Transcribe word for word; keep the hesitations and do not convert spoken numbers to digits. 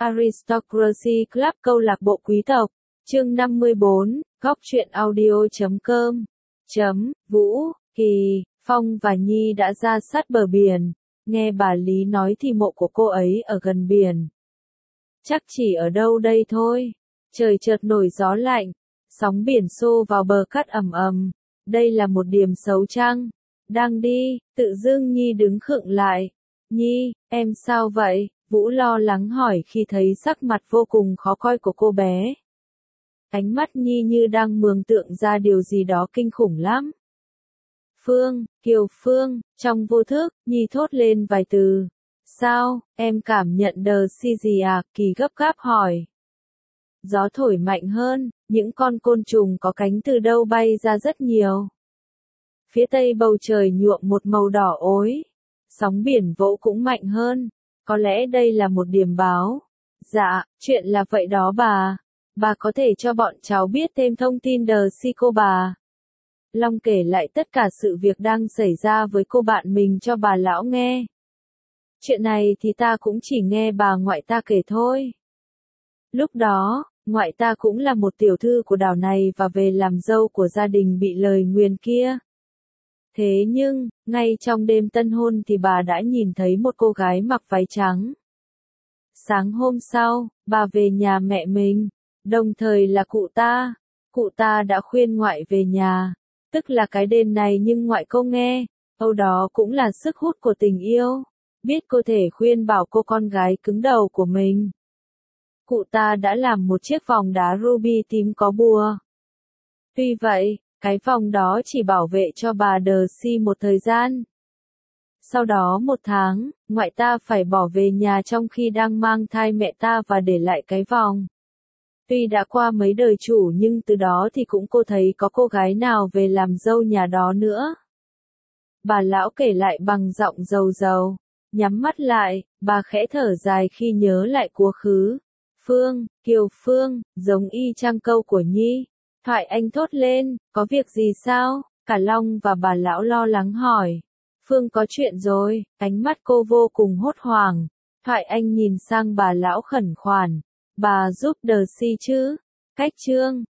Aristocracy Club câu lạc bộ quý tộc, chương năm mươi bốn, góc truyện audio chấm com, chấm, Vũ, Kỳ, Phong và Nhi đã ra sát bờ biển, nghe bà Lý nói thì mộ của cô ấy ở gần biển. Chắc chỉ ở đâu đây thôi, trời chợt nổi gió lạnh, sóng biển xô vào bờ cát ầm ầm, đây là một điểm xấu chăng? Đang đi, tự dưng Nhi đứng khựng lại. Nhi, em sao vậy? Vũ lo lắng hỏi khi thấy sắc mặt vô cùng khó coi của cô bé. Ánh mắt Nhi như đang mường tượng ra điều gì đó kinh khủng lắm. Phương, Kiều Phương, trong vô thức, Nhi thốt lên vài từ. Sao, em cảm nhận đờ si gì à? Kỳ gấp gáp hỏi. Gió thổi mạnh hơn, những con côn trùng có cánh từ đâu bay ra rất nhiều. Phía tây bầu trời nhuộm một màu đỏ ối. Sóng biển vỗ cũng mạnh hơn. Có lẽ đây là một điểm báo. Dạ, chuyện là vậy đó bà. Bà có thể cho bọn cháu biết thêm thông tin đờ si cô bà. Long kể lại tất cả sự việc đang xảy ra với cô bạn mình cho bà lão nghe. Chuyện này thì ta cũng chỉ nghe bà ngoại ta kể thôi. Lúc đó, ngoại ta cũng là một tiểu thư của đảo này và về làm dâu của gia đình bị lời nguyền kia. Thế nhưng, ngay trong đêm tân hôn thì bà đã nhìn thấy một cô gái mặc váy trắng. Sáng hôm sau, bà về nhà mẹ mình, đồng thời là cụ ta. Cụ ta đã khuyên ngoại về nhà, tức là cái đêm này nhưng ngoại không nghe, âu đó cũng là sức hút của tình yêu. Biết cô thể khuyên bảo cô con gái cứng đầu của mình. Cụ ta đã làm một chiếc vòng đá ruby tím có bùa. Tuy vậy, cái vòng đó chỉ bảo vệ cho bà đờ si một thời gian. Sau đó một tháng, ngoại ta phải bỏ về nhà trong khi đang mang thai mẹ ta và để lại cái vòng. Tuy đã qua mấy đời chủ nhưng từ đó thì cũng cô thấy có cô gái nào về làm dâu nhà đó nữa. Bà lão kể lại bằng giọng rầu rầu, nhắm mắt lại, bà khẽ thở dài khi nhớ lại quá khứ. Phương, Kiều Phương, giống y chang câu của Nhi. Thoại Anh thốt lên, có việc gì sao? Cả Long và bà lão lo lắng hỏi. Phương có chuyện rồi, ánh mắt cô vô cùng hốt hoảng. Thoại Anh nhìn sang bà lão khẩn khoản. Bà giúp đờ si chứ? Cách chương,